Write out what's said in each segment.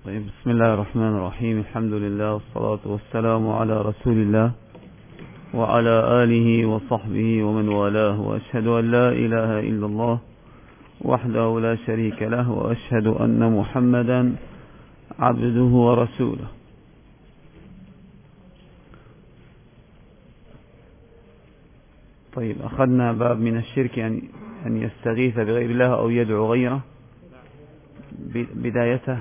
طيب، بسم الله الرحمن الرحيم. الحمد لله والصلاة والسلام على رسول الله وعلى آله وصحبه ومن والاه، وأشهد أن لا إله إلا الله وحده لا شريك له، وأشهد أن محمدا عبده ورسوله. طيب، أخذنا باب من الشرك أن يستغيث بغير الله أو يدعو غيره بدايته.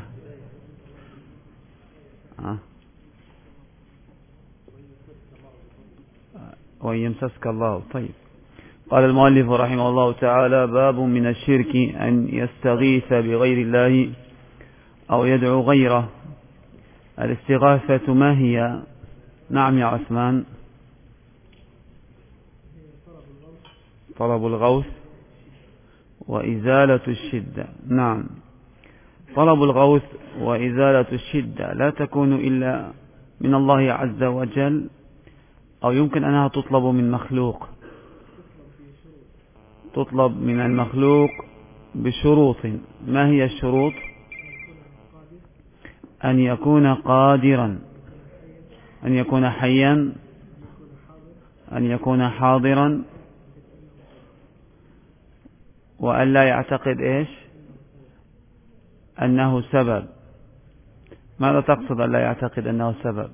وإن يمسسك الله. طيب، قال المؤلف رحمه الله تعالى: باب من الشرك أن يستغيث بغير الله أو يدعو غيره. الاستغاثة ما هي؟ نعم يا عثمان. طلب الغوث وإزالة الشدة. نعم، طلب الغوث وإزالة الشدة لا تكون إلا من الله عز وجل، أو يمكن أنها تطلب من مخلوق، تطلب من المخلوق بشروط. ما هي الشروط؟ أن يكون قادرا، أن يكون حيا، أن يكون حاضرا، وأن لا يعتقد إيش؟ أنه سبب. ماذا تقصد أن لا يعتقد أنه سبب؟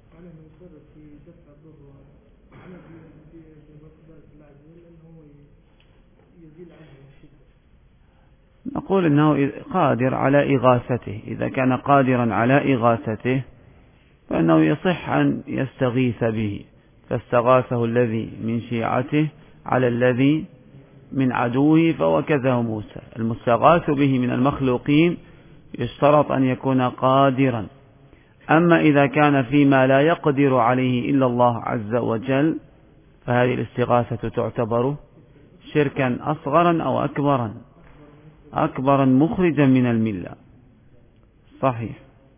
نقول إنه قادر على إغاثته. إذا كان قادرا على إغاثته فإنه يصح أن يستغيث به، فاستغاثه الذي من شيعته على الذي من عدوه فوكزه موسى. المستغاث به من المخلوقين يشترط أن يكون قادرا. أما إذا كان فيما لا يقدر عليه إلا الله عز وجل فهذه الاستغاثة تعتبر شركا أصغرا أو أكبرا مخرجا من الملة. صحيح.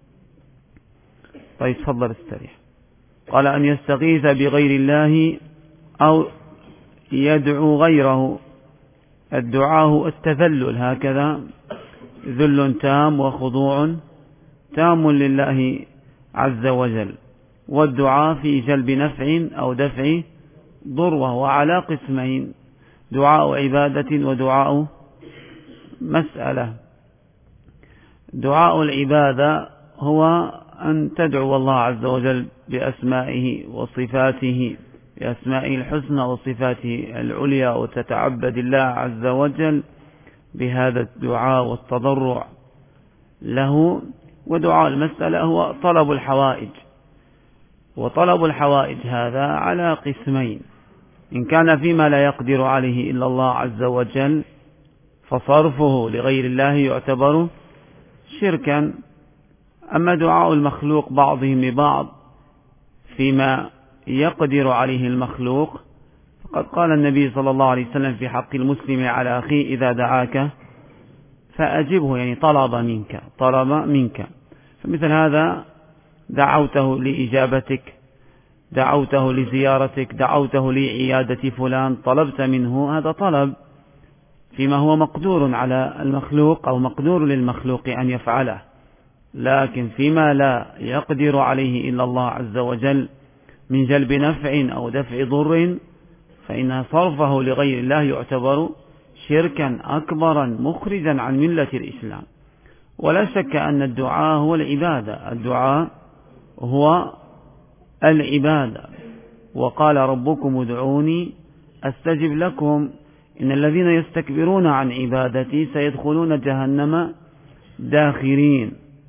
طيب، تفضل استريح. قال: أن يستغيث بغير الله أو يدعو غيره. الدعاء هو التذلل، هكذا ذل تام وخضوع تام لله عز وجل. والدعاء في جلب نفع أو دفع ضر، وهو على قسمين: دعاء عبادة ودعاء مسألة. دعاء العبادة هو أن تدعو الله عز وجل بأسمائه وصفاته، بأسمائه الحسنى وصفاته العليا، وتتعبد الله عز وجل بهذا الدعاء والتضرع له. ودعاء المسألة هو طلب الحوائج، وطلب الحوائج هذا على قسمين: إن كان فيما لا يقدر عليه إلا الله عز وجل فصرفه لغير الله يعتبر شركا. أما دعاء المخلوق بعضهم لبعض فيما يقدر عليه المخلوق فقد قال النبي صلى الله عليه وسلم في حق المسلم على أخيه: إذا دعاك فأجبه، يعني طلب منك. فمثل هذا دعوته لإجابتك، دعوته لزيارتك، دعوته لعيادة فلان، طلبت منه، هذا طلب فيما هو مقدور على المخلوق أو مقدور للمخلوق أن يفعله. لكن فيما لا يقدر عليه إلا الله عز وجل من جلب نفع أو دفع ضر فإن صرفه لغير الله يعتبر شركا أكبرا مخرجا عن ملة الإسلام. ولا شك أن الدعاء هو العبادة، الدعاء هو العبادة. وقال: ربكم ادعوني أستجب لكم، إن الذين يستكبرون عن عبادتي سيدخلون جهنم داخرين.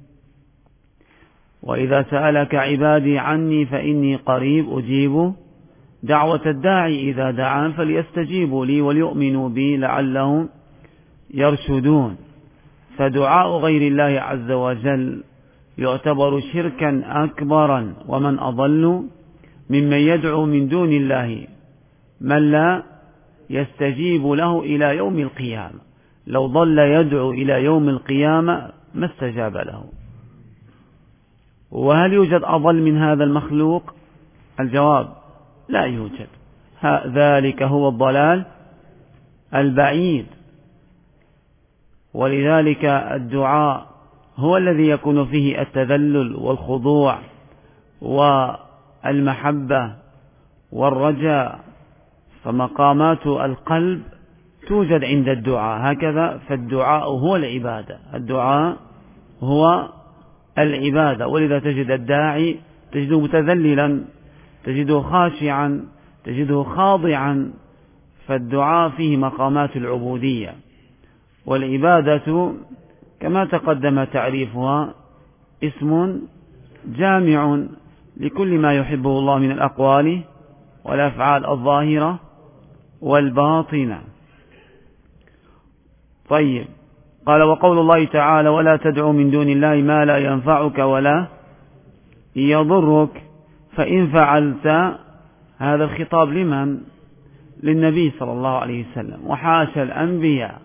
وإذا سألك عبادي عني فإني قريب أجيب دعوة الداعي إذا دعان فليستجيبوا لي وليؤمنوا بي لعلهم يرشدون. فدعاء غير الله عز وجل يعتبر شركا أكبرا. ومن أضل ممن يدعو من دون الله من لا يستجيب له إلى يوم القيامة. لو ظل يدعو إلى يوم القيامة ما استجاب له. وهل يوجد أضل من هذا المخلوق؟ الجواب: لا يوجد. ذلك هو الضلال البعيد. ولذلك الدعاء هو الذي يكون فيه التذلل والخضوع والمحبة والرجاء، فمقامات القلب توجد عند الدعاء هكذا. فالدعاء هو العبادة، الدعاء هو العبادة. ولذا تجد الداعي تجده متذللا، تجده خاشعا، تجده خاضعا. فالدعاء فيه مقامات العبودية. والعبادة كما تقدم تعريفها اسم جامع لكل ما يحبه الله من الأقوال والأفعال الظاهرة والباطنة. طيب، قال: وقول الله تعالى: ولا تدعو من دون الله ما لا ينفعك ولا يضرك. فإن فعلت، هذا الخطاب لمن؟ للنبي صلى الله عليه وسلم. وحاشا الأنبياء،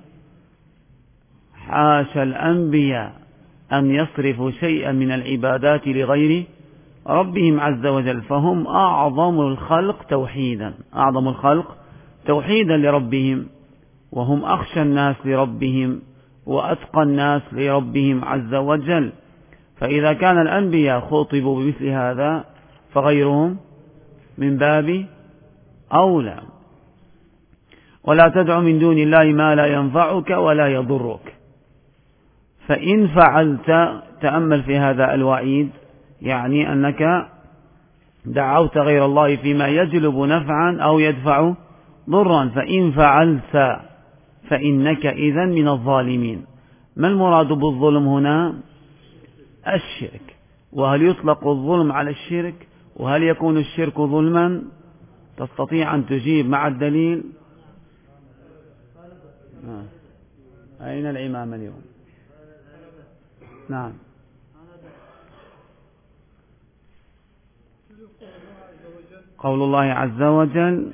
حاشا الأنبياء أن يصرفوا شيئا من العبادات لغير ربهم عز وجل، فهم أعظم الخلق توحيدا، أعظم الخلق توحيدا لربهم، وهم أخشى الناس لربهم وأتقى الناس لربهم عز وجل. فإذا كان الأنبياء خطبوا بمثل هذا فغيرهم من باب أولى. ولا تدع من دون الله ما لا ينفعك ولا يضرك. فإن فعلت، تأمل في هذا الوعيد، يعني أنك دعوت غير الله فيما يجلب نفعا أو يدفع ضرا. فإن فعلت فإنك إذن من الظالمين. ما المراد بالظلم هنا؟ الشرك. وهل يطلق الظلم على الشرك؟ وهل يكون الشرك ظلما؟ تستطيع أن تجيب مع الدليل؟ أين الإمام اليوم؟ نعم. قول الله عز وجل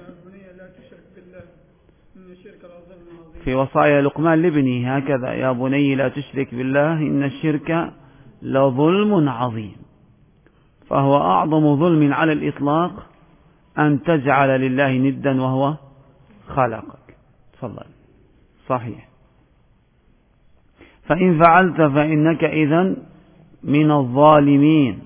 في وصايا لقمان لابنه هكذا: يا بني لا تشرك بالله إن الشرك لظلم عظيم. فهو أعظم ظلم على الإطلاق أن تجعل لله ندا وهو خلقك. تفضل. صحيح. فإن فعلت فإنك إذن من الظالمين.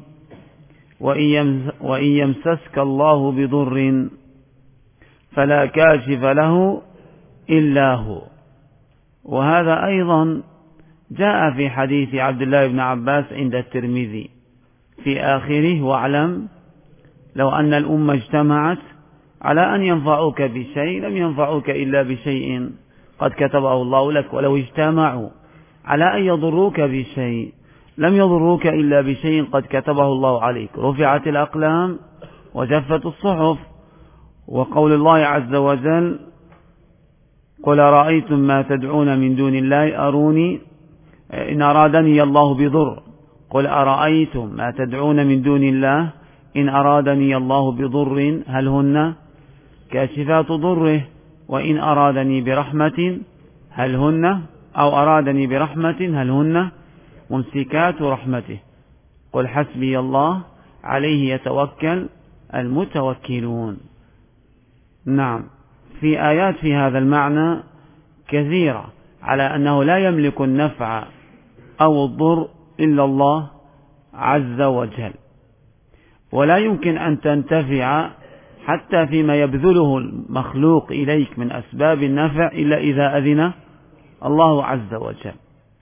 وإن يمسسك الله بضر فلا كاشف له إلا هو. وهذا أيضا جاء في حديث عبد الله بن عباس عند الترمذي في آخره: واعلم لو أن الأمة اجتمعت على أن ينفعوك بشيء لم ينفعوك إلا بشيء قد كتبه الله لك، ولو اجتمعوا على أن يضروك بشيء لم يضروك إلا بشيء قد كتبه الله عليك. رفعت الأقلام وجفت الصحف. وقول الله عز وجل: قل أرأيتم ما تدعون من دون الله أروني إن أرادني الله بضر. قل أرأيتم ما تدعون من دون الله إن أرادني الله بضر هل هن كاشفات ضره وإن أرادني برحمة هل هن أو أرادني برحمة هل هن ممسكات رحمته. قل حسبي الله عليه يتوكل المتوكلون. نعم، في آيات في هذا المعنى كثيرة على أنه لا يملك النفع أو الضر إلا الله عز وجل، ولا يمكن أن تنتفع حتى فيما يبذله المخلوق إليك من أسباب النفع إلا إذا أذن الله عز وجل.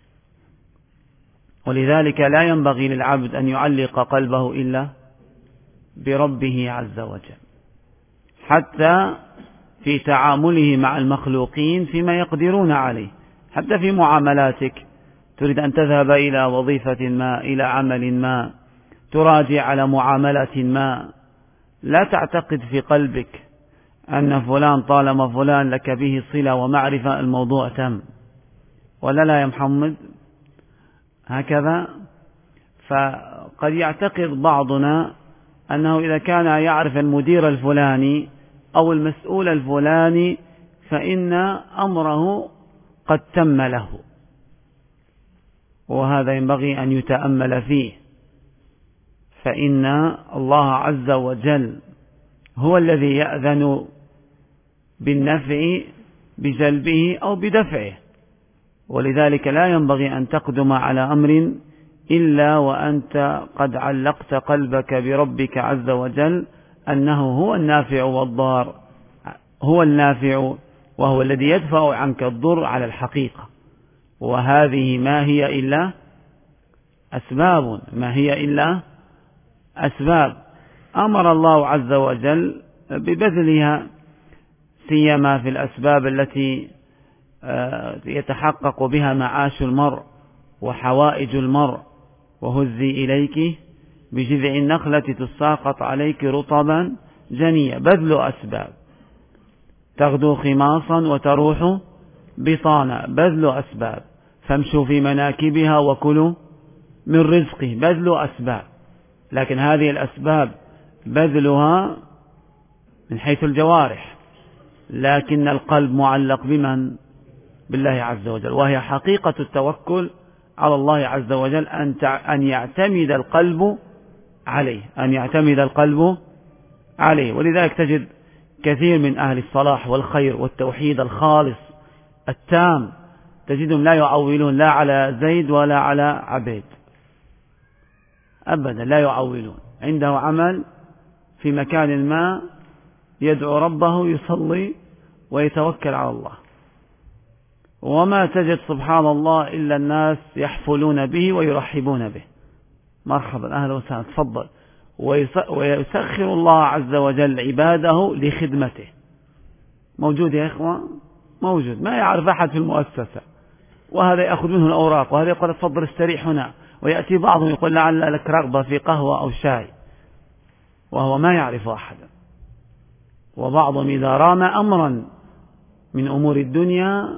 ولذلك لا ينبغي للعبد أن يعلق قلبه إلا بربه عز وجل، حتى في تعامله مع المخلوقين فيما يقدرون عليه. حتى في معاملاتك، تريد أن تذهب إلى وظيفة ما، إلى عمل ما، تراجع على معاملة ما، لا تعتقد في قلبك أن فلان طالما فلان لك به صلة ومعرفة الموضوع تم، ولا لا يا محمد؟ هكذا. فقد يعتقد بعضنا أنه إذا كان يعرف المدير الفلاني أو المسؤول الفلاني فإن أمره قد تم له، وهذا ينبغي أن يتأمل فيه. فإن الله عز وجل هو الذي يأذن بالنفع بجلبه أو بدفعه، ولذلك لا ينبغي أن تقدم على أمر إلا وأنت قد علقت قلبك بربك عز وجل أنه هو النافع والضار، هو النافع وهو الذي يدفع عنك الضر على الحقيقة. وهذه ما هي إلا أسباب، ما هي إلا أسباب أمر الله عز وجل ببذلها، سيما في الأسباب التي يتحقق بها معاش المرء وحوائج المرء. وهزي إليك بجذع النخلة تساقط عليك رطبا جنيا، بذل أسباب. تغدو خماصا وتروح بطانا، بذل أسباب. فامشوا في مناكبها وكلوا من رزقه، بذل أسباب. لكن هذه الأسباب بذلها من حيث الجوارح، لكن القلب معلق بمن؟ بالله عز وجل، وهي حقيقة التوكل على الله عز وجل، أن يعتمد القلب عليه، أن يعتمد القلب عليه. ولذلك تجد كثير من أهل الصلاح والخير والتوحيد الخالص التام تجدهم لا يعولون لا على زيد ولا على عبيد أبدا، لا يعولون. عنده عمل في مكان ما يدعو ربه، يصلي ويتوكل على الله، وما تجد سبحان الله إلا الناس يحفلون به ويرحبون به، مرحبا أهلا وسهلا تفضل. ويسخر الله عز وجل عباده لخدمته. موجود يا إخوة؟ موجود، ما يعرف أحد في المؤسسة، وهذا يأخذ منه الأوراق، وهذا يقول تفضل استريح هنا، ويأتي بعضهم يقول لعل لك رغبة في قهوة أو شاي، وهو ما يعرف أحدا. وبعضهم إذا رام أمرا من أمور الدنيا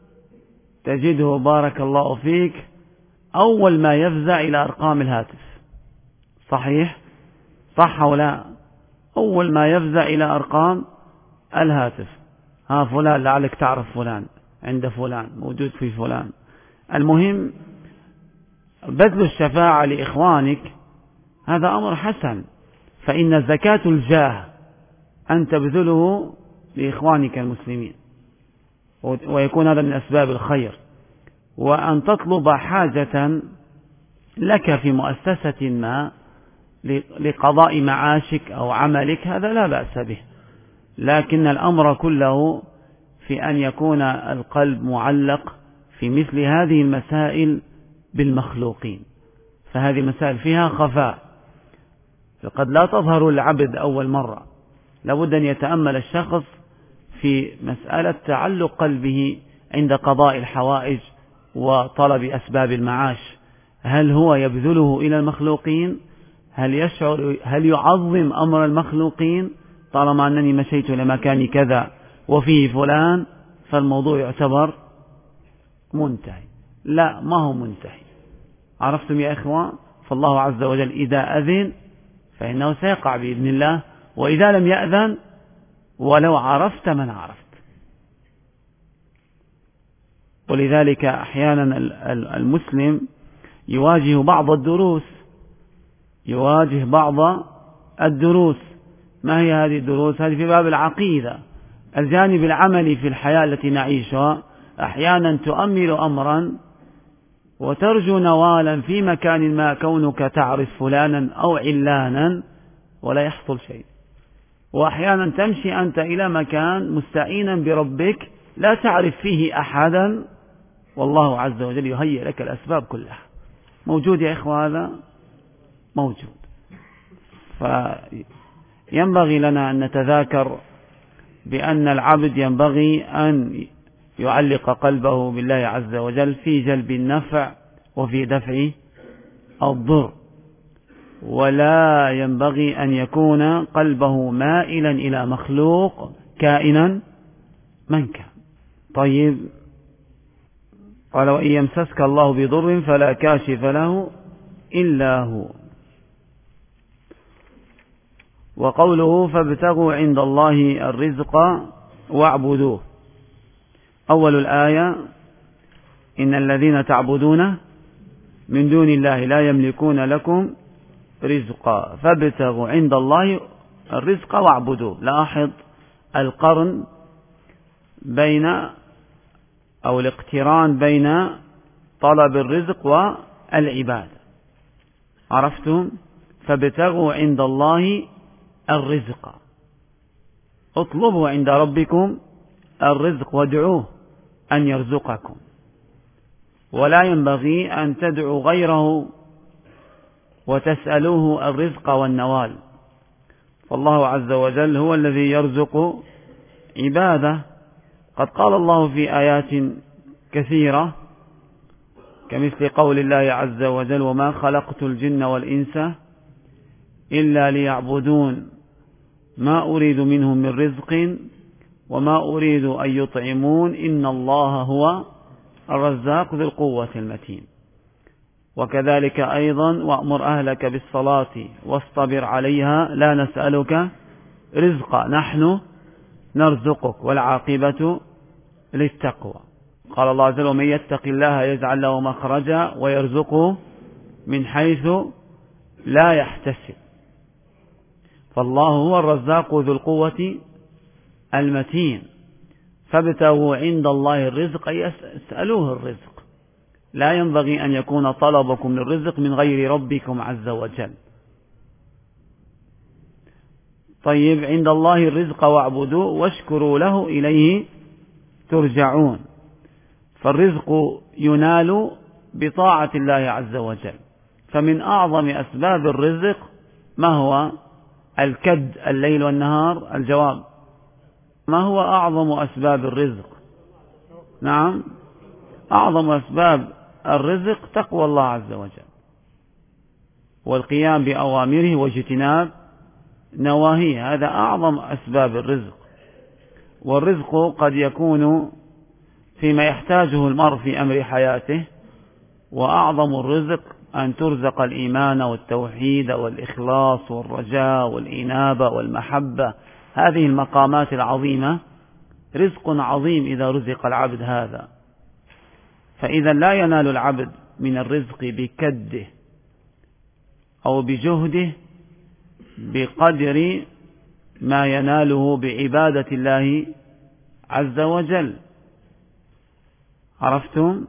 تجده بارك الله فيك أول ما يفزع إلى أرقام الهاتف. صحيح؟ صح أو لا؟ أول ما يفزع إلى أرقام الهاتف، ها فلان لعلك تعرف فلان، عند فلان، موجود في فلان. المهم بذل الشفاعة لإخوانك هذا أمر حسن، فإن زكاة الجاه أن تبذله لإخوانك المسلمين، ويكون هذا من أسباب الخير. وأن تطلب حاجة لك في مؤسسة ما لقضاء معاشك أو عملك، هذا لا بأس به، لكن الأمر كله في أن يكون القلب معلق في مثل هذه المسائل بالمخلوقين، فهذه مسائل فيها خفاء، فقد لا تظهر العبد أول مرة. لابد أن يتأمل الشخص في مسألة تعلق قلبه عند قضاء الحوائج وطلب أسباب المعاش. هل هو يبذله إلى المخلوقين؟ هل يشعر، هل يعظم أمر المخلوقين؟ طالما أنني مشيت إلى مكان كذا وفيه فلان فالموضوع يعتبر منتهي. لا، ما هو منتهي. عرفتم يا إخوة؟ فالله عز وجل إذا أذن فإنه سيقع بإذن الله، وإذا لم يأذن ولو عرفت من عرفت. ولذلك أحيانا المسلم يواجه بعض الدروس. ما هي هذه الدروس؟ هذه في باب العقيدة، الجانب العملي في الحياة التي نعيشها. أحيانا تؤمل أمرا وترجو نوالا في مكان ما، كونك تعرف فلانا أو علانا ولا يحصل شيء. وأحيانا تمشي أنت إلى مكان مستعينا بربك لا تعرف فيه أحدا، والله عز وجل يهيئ لك الأسباب كلها. موجود يا إخوة؟ هذا موجود. فينبغي لنا أن نتذاكر بأن العبد ينبغي أن يعلق قلبه بالله عز وجل في جلب النفع وفي دفع الضر، ولا ينبغي أن يكون قلبه مائلا إلى مخلوق كائنا من كان. طيب، قال وإن يمسسك الله بضر فلا كاشف له إلا هو. وقوله فابتغوا عند الله الرزق واعبدوه. أول الآية إن الذين تعبدون من دون الله لا يملكون لكم رزقا فابتغوا عند الله الرزق واعبدوه. لاحظ القرن بين أو الاقتران بين طلب الرزق والعبادة. عرفتم؟ فابتغوا عند الله الرزق، اطلبوا عند ربكم الرزق وادعوه أن يرزقكم، ولا ينبغي أن تدعوا غيره وتسألوه الرزق والنوال، فالله عز وجل هو الذي يرزق عباده. قد قال الله في آيات كثيرة كمثل قول الله عز وجل: وما خلقت الجن والإنس إلا ليعبدون ما أريد منهم من رزق وما أريد أن يطعمون إن الله هو الرزاق ذو القوة المتين. وكذلك أيضا: وأمر أهلك بالصلاة واصطبر عليها لا نسألك رزقا نحن نرزقك والعاقبة للتقوى. قال الله عز وجل: ومن يتق الله يجعل له مخرجا ويرزقه من حيث لا يحتسب. فالله هو الرزاق ذو القوة المتين. فابتغوا عند الله الرزق، أي اسألوه الرزق. لا ينبغي أن يكون طلبكم للرزق من غير ربكم عز وجل. طيب، عند الله الرزق واعبدوه واشكروا له إليه ترجعون. فالرزق ينال بطاعة الله عز وجل. فمن أعظم أسباب الرزق ما هو؟ الكد الليل والنهار. الجواب: ما هو أعظم أسباب الرزق؟ نعم، أعظم أسباب الرزق تقوى الله عز وجل والقيام بأوامره واجتناب نواهيه، هذا أعظم أسباب الرزق. والرزق قد يكون فيما يحتاجه المرء في أمر حياته، وأعظم الرزق أن ترزق الإيمان والتوحيد والإخلاص والرجاء والإنابة والمحبة. هذه المقامات العظيمة رزق عظيم إذا رزق العبد هذا. فإذا لا ينال العبد من الرزق بكده أو بجهده بقدر ما يناله بعبادة الله عز وجل. عرفتم؟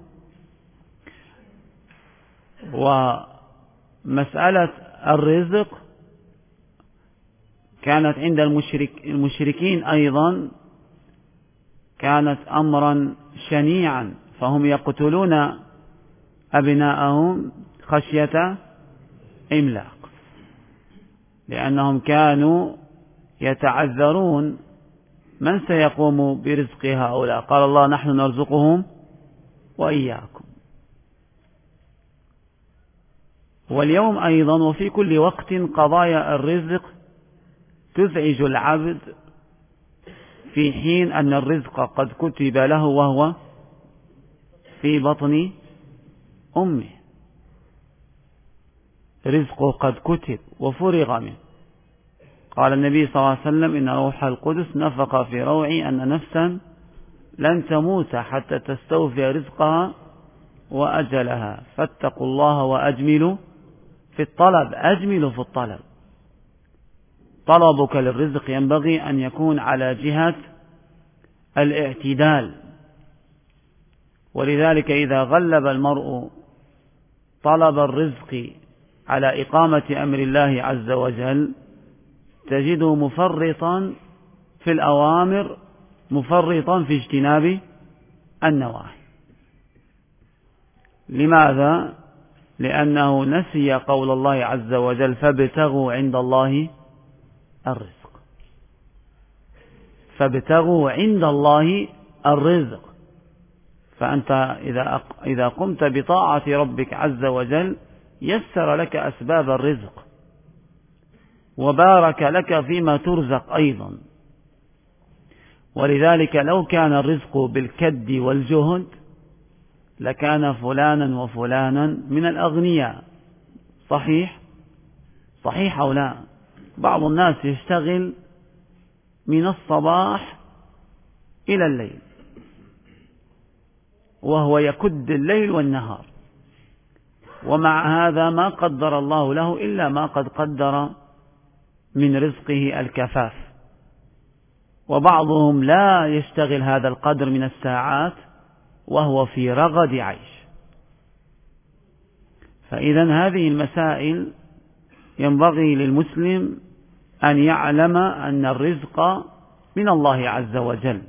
ومسألة الرزق كانت عند المشركين أيضا كانت أمرا شنيعا، فهم يقتلون أبناءهم خشية إملاق، لأنهم كانوا يتعذرون من سيقوم برزق هؤلاء. قال الله: نحن نرزقهم وإياكم. واليوم أيضا وفي كل وقت قضايا الرزق تزعج العبد، في حين أن الرزق قد كتب له وهو في بطن أمه. رزقه قد كتب وفرغ منه. قال النبي صلى الله عليه وسلم: إن روح القدس نفخ في روعي أن نفسا لن تموت حتى تستوفي رزقها وأجلها، فاتقوا الله وأجملوا في الطلب. أجملوا في الطلب. طلبك للرزق ينبغي أن يكون على جهة الاعتدال. ولذلك إذا غلب المرء طلب الرزق على إقامة أمر الله عز وجل تجده مفرطا في الأوامر، مفرطا في اجتناب النواهي. لماذا؟ لأنه نسي قول الله عز وجل: فابتغوا عند الله الرزق. فابتغوا عند الله الرزق. فأنت إذا قمت بطاعة ربك عز وجل يسر لك أسباب الرزق وبارك لك فيما ترزق أيضا. ولذلك لو كان الرزق بالكد والجهد لكان فلانا وفلانا من الأغنياء. صحيح؟ صحيح أو لا؟ بعض الناس يشتغل من الصباح إلى الليل وهو يكد الليل والنهار، ومع هذا ما قدر الله له إلا ما قد قدر من رزقه الكفاف. وبعضهم لا يشتغل هذا القدر من الساعات وهو في رغد عيش. فإذا هذه المسائل ينبغي للمسلم أن يعلم أن الرزق من الله عز وجل،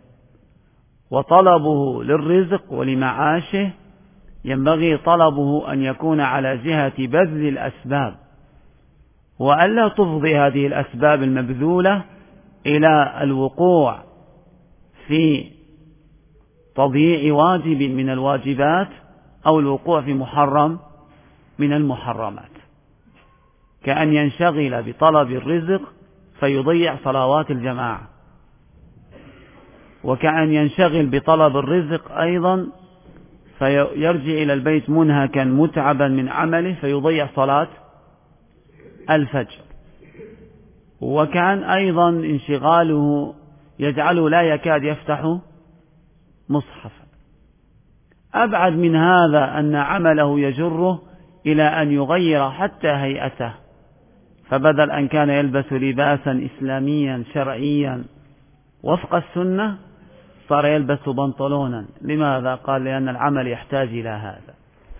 وطلبه للرزق ولمعاشه ينبغي طلبه أن يكون على جهة بذل الأسباب، وألا تفضي هذه الأسباب المبذولة إلى الوقوع في تضييع واجب من الواجبات أو الوقوع في محرم من المحرمات، كأن ينشغل بطلب الرزق فيضيع صلوات الجماعة، وكأن ينشغل بطلب الرزق أيضا فيرجع إلى البيت منهكا متعبا من عمله فيضيع صلاة الفجر، وكان أيضا انشغاله يجعله لا يكاد يفتح مصحفا. أبعد من هذا أن عمله يجره إلى أن يغير حتى هيئته، فبدل أن كان يلبس لباسا إسلاميا شرعيا وفق السنة صار يلبس بنطلونا. لماذا؟ قال لأن العمل يحتاج إلى هذا.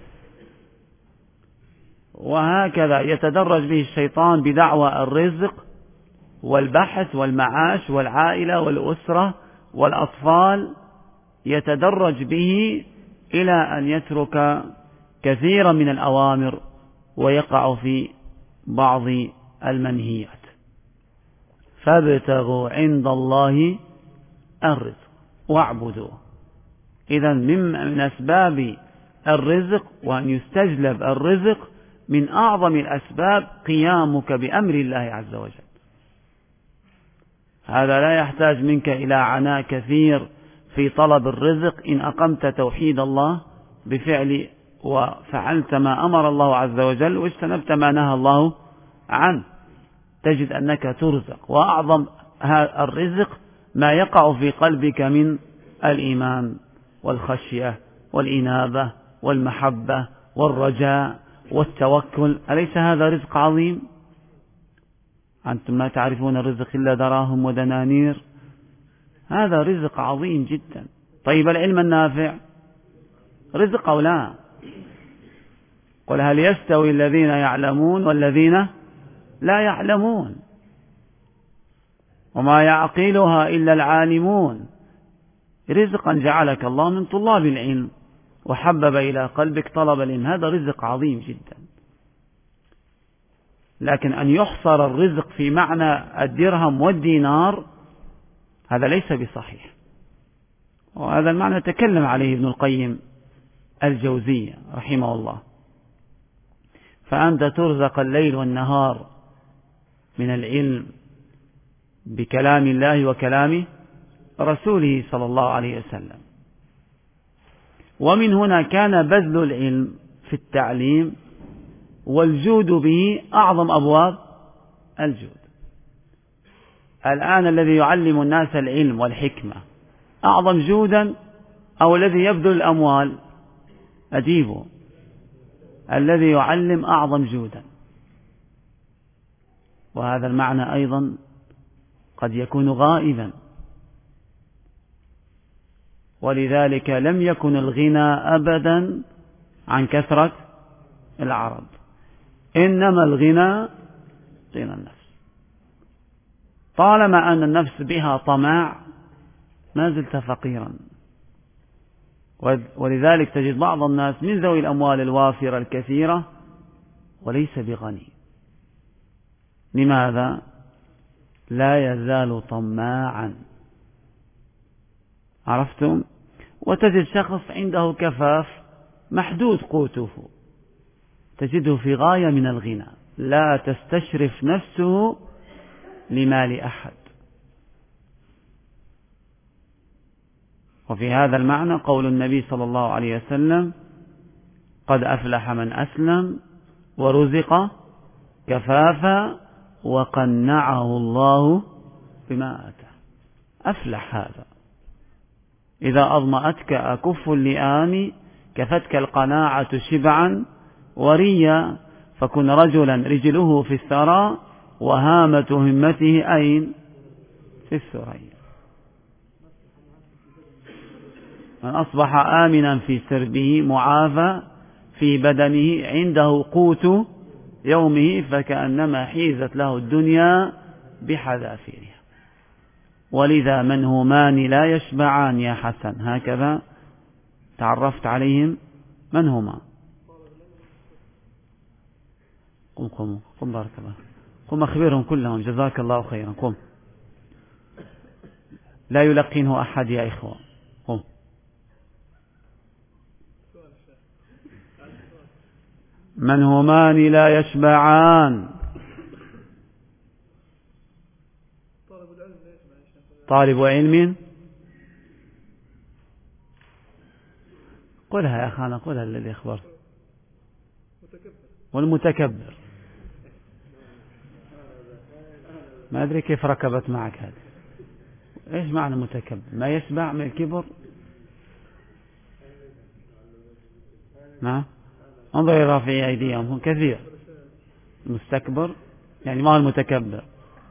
وهكذا يتدرج به الشيطان بدعوى الرزق والبحث والمعاش والعائلة والأسرة والأطفال، يتدرج به إلى أن يترك كثيرا من الأوامر ويقع في بعض المنهيات. فابتغوا عند الله الرزق واعبدوه. إذن من أسباب الرزق وأن يستجلب الرزق من أعظم الأسباب قيامك بأمر الله عز وجل. هذا لا يحتاج منك إلى عناء كثير في طلب الرزق إن أقمت توحيد الله بفعل وفعلت ما أمر الله عز وجل واجتنبت ما نهى الله عنه، تجد أنك ترزق. وأعظم الرزق ما يقع في قلبك من الإيمان والخشية والإنابة والمحبة والرجاء والتوكل. أليس هذا رزق عظيم؟ أنتم لا تعرفون الرزق إلا دراهم ودنانير. هذا رزق عظيم جدا. طيب العلم النافع رزق أو لا؟ قل هل يستوي الذين يعلمون والذين لا يعلمون؟ وما يعقلها إلا العالمون. رزقا جعلك الله من طلاب العلم وحبب إلى قلبك طلب العلم، هذا رزق عظيم جدا. لكن أن يحصر الرزق في معنى الدرهم والدينار هذا ليس بصحيح، وهذا المعنى تكلم عليه ابن القيم الجوزية رحمه الله. فأنت ترزق الليل والنهار من العلم بكلام الله وكلام رسوله صلى الله عليه وسلم. ومن هنا كان بذل العلم في التعليم والجود به أعظم أبواب الجود. الآن الذي يعلم الناس العلم والحكمة أعظم جودا أو الذي يبذل الأموال؟ أجيبوا، الذي يعلم أعظم جودا. وهذا المعنى أيضا قد يكون غائبا، ولذلك لم يكن الغنى أبدا عن كثرة العرض، إنما الغنى غنى النفس. طالما أن النفس بها طمع ما زلت فقيرا. ولذلك تجد بعض الناس من ذوي الأموال الوافرة الكثيرة وليس بغني. لماذا؟ لا يزال طماعا. عرفتم؟ وتجد شخص عنده كفاف محدود قوته، تجده في غاية من الغنى، لا تستشرف نفسه لمال أحد. وفي هذا المعنى قول النبي صلى الله عليه وسلم: قد أفلح من أسلم ورزق كفافا وقنعه الله بما آتاه. أفلح هذا. إذا أظمأتك أكف اللئام كفتك القناعة شبعا وريا، فكن رجلا رجله في الثرى وهامة همته أين؟ في الثريا. من أصبح آمنا في سربه معافى في بدنه عنده قوت يومه، فكأنما حيزت له الدنيا بحذافيرها. ولذا منهمان لا يشبعان يا حسن، هكذا تعرفت عليهم. من هما؟ قم بارك الله، قم أخبرهم كلهم، جزاك الله خيرا. قم، لا يلقنه أحد يا إخوة. قم. من همان لا يشبعان؟ طالب علم. قلها يا أخانا، قلها الذي أخبر. والمتكبر. ما أدري كيف ركبت معك هذه. إيش معنى متكبر؟ ما يشبع من الكبر. نعم، انظر إلى رافعي أيديهم، هم كثير. مستكبر يعني ما هو المتكبر.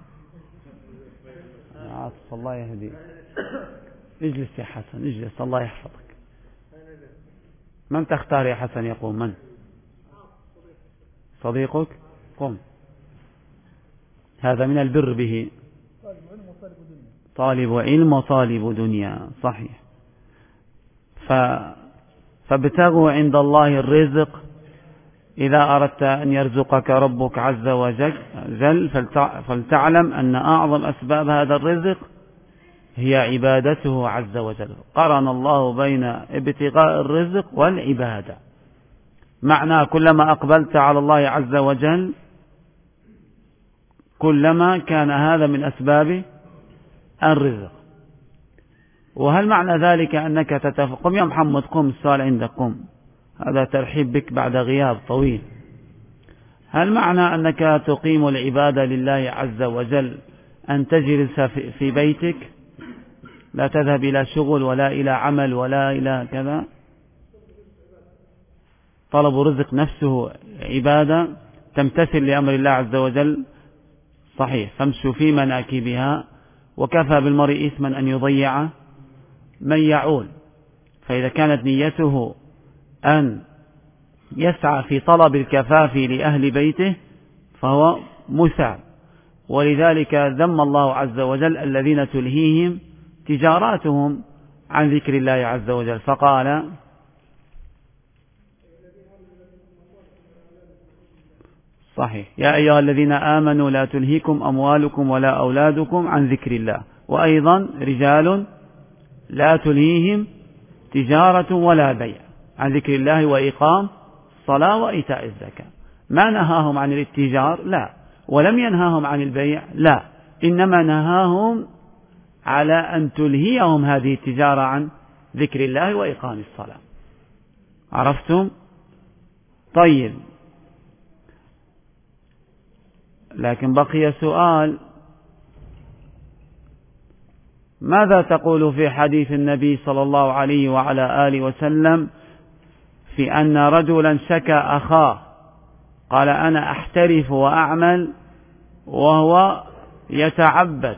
عاطف الله يهديك. اجلس يا حسن، اجلس، الله يحفظك. من تختار يا حسن يقوم؟ من صديقك؟ قم. هذا من البر به. طالب علم وطالب دنيا، صحيح. فابتغوا عند الله الرزق. إذا أردت أن يرزقك ربك عز وجل فلتعلم أن أعظم أسباب هذا الرزق هي عبادته عز وجل. قرن الله بين ابتغاء الرزق والعبادة. معنى كلما أقبلت على الله عز وجل كلما كان هذا من أسباب الرزق. وهل معنى ذلك أنك قم يا محمد، قم، السؤال عندك، قم. هذا ترحيب بك بعد غياب طويل. هل معنى أنك تقيم العبادة لله عز وجل أن تجلس في بيتك، لا تذهب إلى شغل ولا إلى عمل ولا إلى كذا؟ طلب رزق نفسه عبادة، تمتثل لأمر الله عز وجل، صحيح. فامشوا في مناكبها، وكفى بالمرء إثما أن يضيع من يعول. فإذا كانت نيته أن يسعى في طلب الكفاف لأهل بيته فهو مساعد. ولذلك ذم الله عز وجل الذين تلهيهم تجاراتهم عن ذكر الله عز وجل، فقال: صحيح، يا أيها الذين آمنوا لا تلهيكم أموالكم ولا أولادكم عن ذكر الله. وأيضا رجال لا تلهيهم تجارة ولا بيع عن ذكر الله وإقام الصلاة وإيتاء الزكاة. ما نهاهم عن الاتجار، لا، ولم ينهاهم عن البيع، لا، إنما نهاهم على أن تلهيهم هذه التجارة عن ذكر الله وإقام الصلاة. عرفتم؟ طيب، لكن بقي سؤال: ماذا تقول في حديث النبي صلى الله عليه وعلى آله وسلم في أن رجلا شكى أخاه، قال: أنا أحترف وأعمل وهو يتعبد،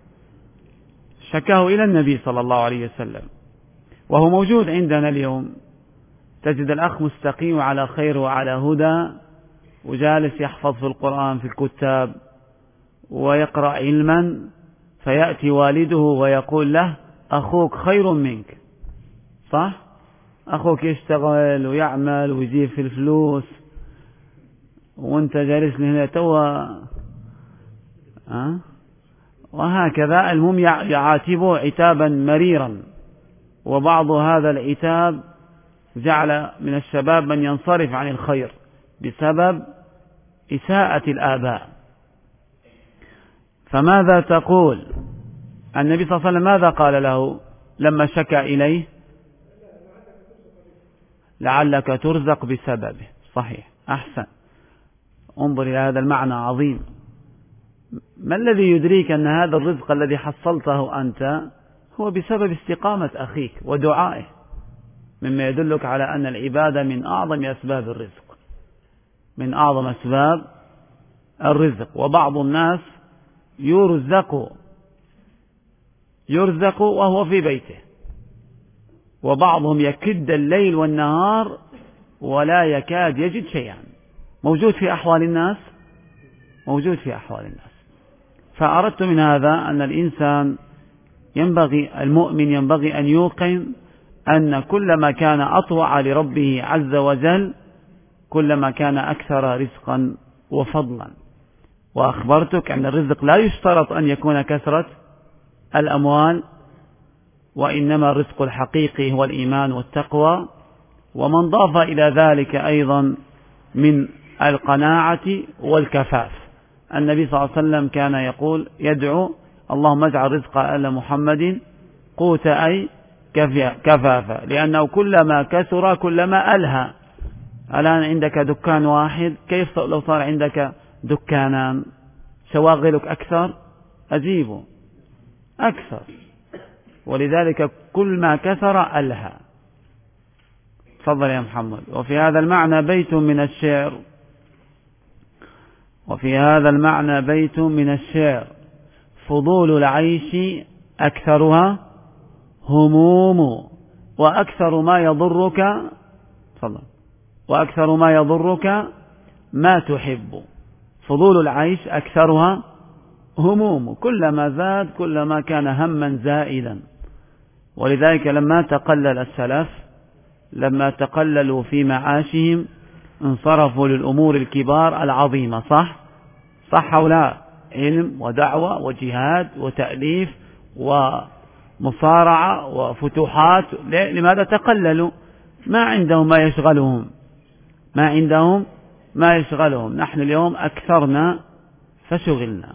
شكاه إلى النبي صلى الله عليه وسلم، وهو موجود عندنا اليوم. تجد الأخ مستقيم على خير وعلى هدى، وجالس يحفظ في القرآن في الكتاب ويقرأ علما، فيأتي والده ويقول له: أخوك خير منك، صح؟ أخوك يشتغل ويعمل ويجيب في الفلوس، وانت جالس هنا توا. وهكذا. المهم يعاتبه عتابا مريرا، وبعض هذا العتاب جعل من الشباب من ينصرف عن الخير بسبب إساءة الآباء. فماذا تقول؟ النبي صلى الله عليه وسلم ماذا قال له لما شكى إليه؟ لعلك ترزق بسببه. صحيح، أحسن. انظر إلى هذا المعنى عظيم. ما الذي يدريك أن هذا الرزق الذي حصلته أنت هو بسبب استقامة أخيك ودعائه، مما يدلك على أن العبادة من أعظم أسباب الرزق، من أعظم أسباب الرزق. وبعض الناس يرزق وهو في بيته، وبعضهم يكد الليل والنهار ولا يكاد يجد شيئا. موجود في أحوال الناس، موجود في أحوال الناس. فأردت من هذا أن الإنسان المؤمن ينبغي أن يوقن أن كلما كان أطوع لربه عز وجل كلما كان أكثر رزقا وفضلا. وأخبرتك أن الرزق لا يشترط أن يكون كثرة الأموال، وإنما الرزق الحقيقي هو الإيمان والتقوى، ومن ضاف إلى ذلك أيضا من القناعة والكفاف. النبي صلى الله عليه وسلم كان يقول يدعو اللهم اجعل رزق آل محمد قوت أي كفافا، لأنه كلما كثر كلما ألهى. الآن عندك دكان واحد، كيف لو صار عندك دكانان؟ شواغلك أكثر، أجيبه أكثر. ولذلك كل ما كثر ألهى. تفضل يا محمد. وفي هذا المعنى بيت من الشعر، وفي هذا المعنى بيت من الشعر: فضول العيش أكثرها هموم، وأكثر ما يضرك تفضل وأكثر ما يضرك ما تحب. فضول العيش أكثرها هموم، كلما زاد كلما كان هما زائدا. ولذلك لما تقلل السلف، لما تقللوا في معاشهم انصرفوا للأمور الكبار العظيمة. صح أو لا؟ علم ودعوة وجهاد وتأليف ومصارعة وفتوحات. لماذا تقللوا؟ ما عندهم ما يشغلهم، ما عندهم ما يشغلهم. نحن اليوم أكثرنا فشغلنا.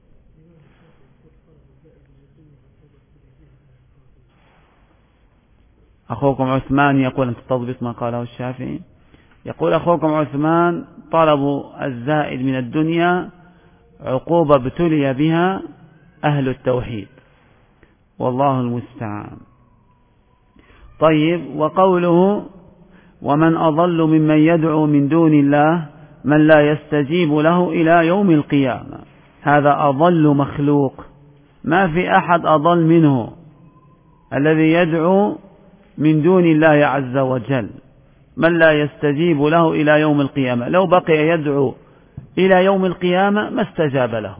أخوكم عثمان يقول، أنت تضبط ما قاله الشافعي، يقول أخوكم عثمان: طلب الزائد من الدنيا عقوبة ابتلي بها أهل التوحيد، والله المستعان. طيب، وقوله: ومن أضل ممن يدعو من دون الله من لا يستجيب له إلى يوم القيامة. هذا أضل مخلوق، ما في أحد أضل منه، الذي يدعو من دون الله عز وجل من لا يستجيب له إلى يوم القيامة. لو بقي يدعو إلى يوم القيامة ما استجاب له.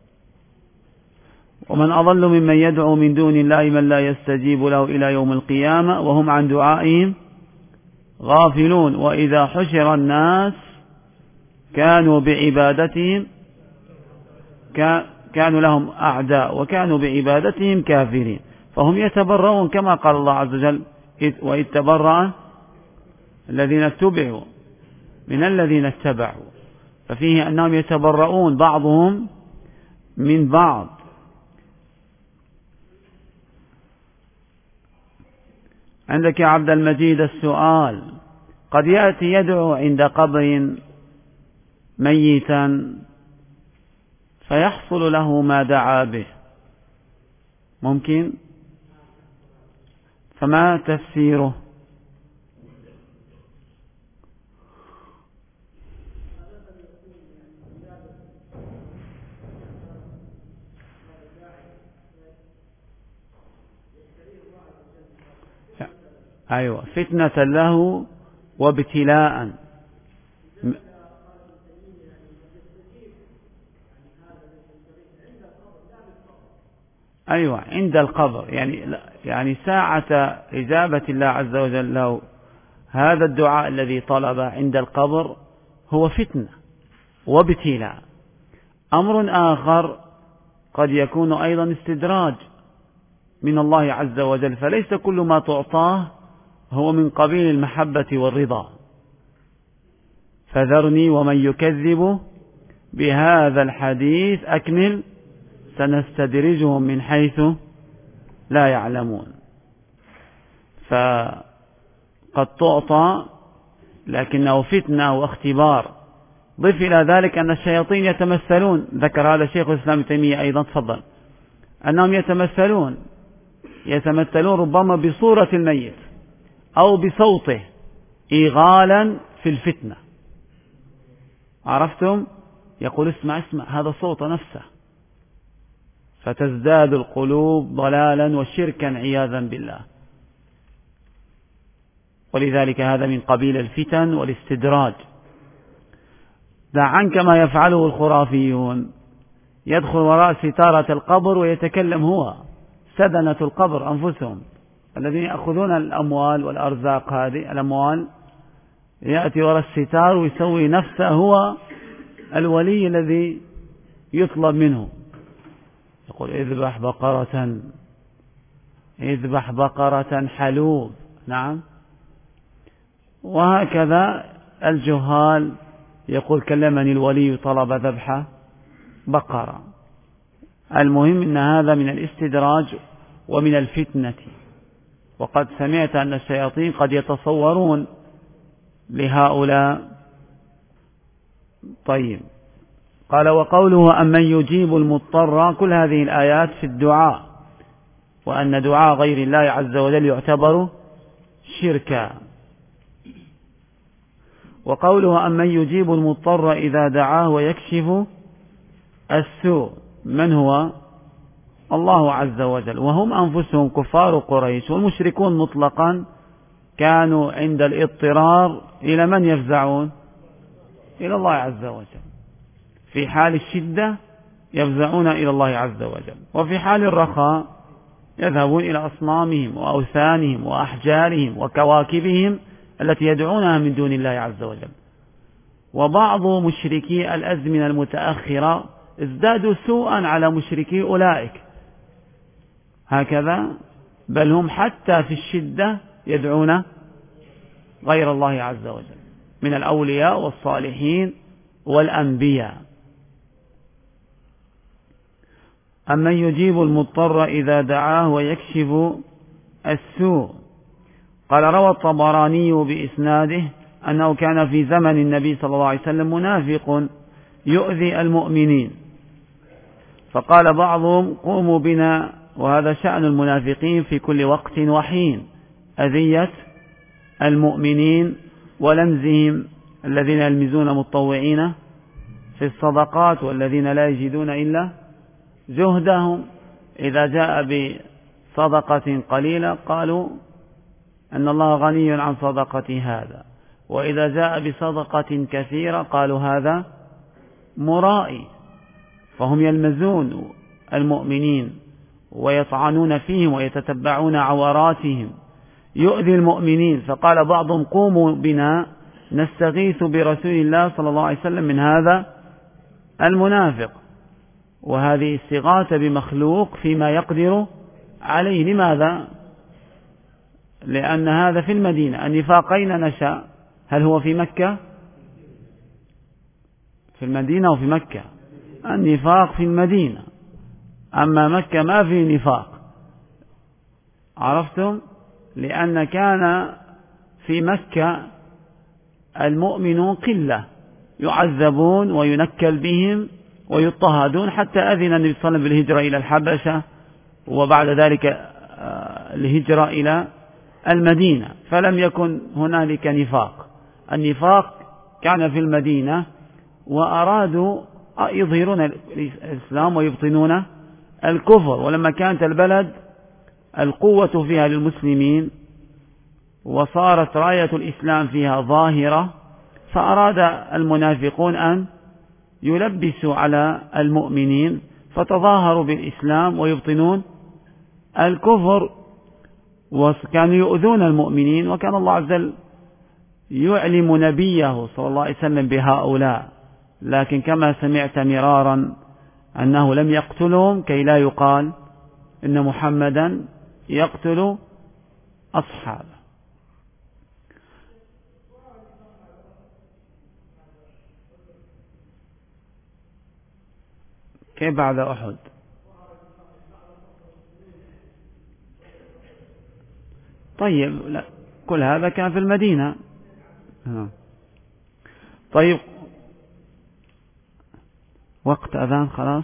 ومن أضل ممن يدعو من دون الله من لا يستجيب له إلى يوم القيامة وهم عن دعائهم غافلون. وإذا حشر الناس كانوا بعبادتهم كانوا لهم أعداء وكانوا بعبادتهم كافرين. فهم يتبرؤون كما قال الله عز وجل: وإذ تبرأ الذين اتبعوا من الذين اتبعوا. ففيه أنهم يتبرؤون بعضهم من بعض. عندك يا عبد المجيد السؤال: قد يأتي يدعو عند قبر ميتا فيحصل له ما دعا به، ممكن؟ فما تفسيره؟ أيوة، فتنة له وابتلاء. أيوة، عند القبر، يعني ساعة إجابة الله عز وجل له هذا الدعاء الذي طلب عند القبر هو فتنة وابتلاء. أمر آخر قد يكون أيضا استدراج من الله عز وجل، فليس كل ما تعطاه هو من قبيل المحبة والرضا. فذرني ومن يكذب بهذا الحديث أكمل سنستدرجهم من حيث لا يعلمون. فقد تعطى لكنه فتنة واختبار. ضف إلى ذلك أن الشياطين يتمثلون، ذكر هذا شيخ الإسلام ابن تيمية أيضا، تفضل، أنهم يتمثلون ربما بصورة الميت أو بصوته إيغالا في الفتنة. عرفتم؟ يقول: اسمع هذا صوت نفسه، فتزداد القلوب ضلالا وشركا عياذا بالله. ولذلك هذا من قبيل الفتن والاستدراج. دع عنك ما يفعله الخرافيون، يدخل وراء ستارة القبر ويتكلم هو، سدنة القبر أنفسهم الذين يأخذون الأموال والأرزاق، هذه الأموال، يأتي وراء الستار ويسوي نفسه هو الولي الذي يطلب منه، يقول اذبح بقرة حلوب. نعم. وهكذا الجهال يقول كلمني الولي طلب ذبح بقرة. المهم أن هذا من الاستدراج ومن الفتنة. وقد سمعت أن الشياطين قد يتصورون لهؤلاء. طيب، قال وقوله أمن يجيب المضطر، كل هذه الآيات في الدعاء، وأن دعاء غير الله عز وجل يعتبر شركا. وقوله أمن يجيب المضطر إذا دعاه ويكشف السوء، من هو؟ الله عز وجل، وهم أنفسهم كفار قريش والمشركون مطلقا كانوا عند الاضطرار إلى من يفزعون؟ إلى الله عز وجل. في حال الشدة يفزعون إلى الله عز وجل، وفي حال الرخاء يذهبون إلى أصنامهم وأوثانهم وأحجارهم وكواكبهم التي يدعونها من دون الله عز وجل. وبعض مشركي الأزمنة المتأخرة ازدادوا سوءا على مشركي أولئك هكذا، بل هم حتى في الشدة يدعون غير الله عز وجل من الأولياء والصالحين والأنبياء. أمن يجيب المضطر إذا دعاه ويكشف السوء. قال روى الطبراني بإسناده أنه كان في زمن النبي صلى الله عليه وسلم منافق يؤذي المؤمنين، فقال بعضهم قوموا بنا، وهذا شأن المنافقين في كل وقت وحين، أذية المؤمنين ولمزهم، الذين يلمزون متطوعين في الصدقات والذين لا يجدون إلا جهدهم، إذا جاء بصدقة قليلة قالوا أن الله غني عن صدقة هذا، وإذا جاء بصدقة كثيرة قالوا هذا مرائي. فهم يلمزون المؤمنين ويطعنون فيهم ويتتبعون عوراتهم، يؤذي المؤمنين. فقال بعضهم قوموا بنا نستغيث برسول الله صلى الله عليه وسلم من هذا المنافق، وهذه استغاثة بمخلوق فيما يقدر عليه. لماذا؟ لأن هذا في المدينة. النفاق أين نشأ؟ هل هو في مكة؟ في المدينة وفي مكة. النفاق في المدينة، أما مكة ما في نفاق. عرفتم؟ لأن كان في مكة المؤمنون قلة يعذبون وينكل بهم ويضطهدون، حتى أذن النبي صلى الله عليه وسلم بالهجرة إلى الحبشة، وبعد ذلك الهجرة إلى المدينة، فلم يكن هنالك نفاق. النفاق كان في المدينة، وأرادوا يظهرون الإسلام ويبطنون الكفر. ولما كانت البلد القوة فيها للمسلمين وصارت راية الإسلام فيها ظاهرة، فأراد المنافقون أن يلبسوا على المؤمنين، فتظاهروا بالإسلام ويبطنون الكفر، وكانوا يؤذون المؤمنين. وكان الله عز وجل يعلم نبيه صلى الله عليه وسلم بهؤلاء، لكن كما سمعت مرارا أنه لم يقتلهم كي لا يقال إن محمدا يقتل أصحابه. كيف بعد أحد؟ طيب، لا، كل هذا كان في المدينة. طيب، وقت أذان خلاص.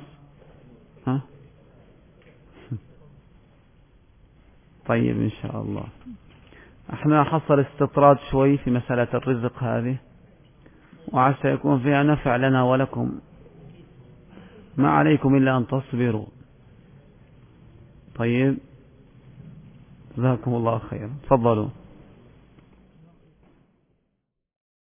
طيب إن شاء الله. احنا حصل استطراد شوي في مسألة الرزق هذه، وعسى يكون فيها نفع لنا ولكم، ما عليكم إلا أن تصبروا. طيب، جزاكم الله خيرا. تفضلوا.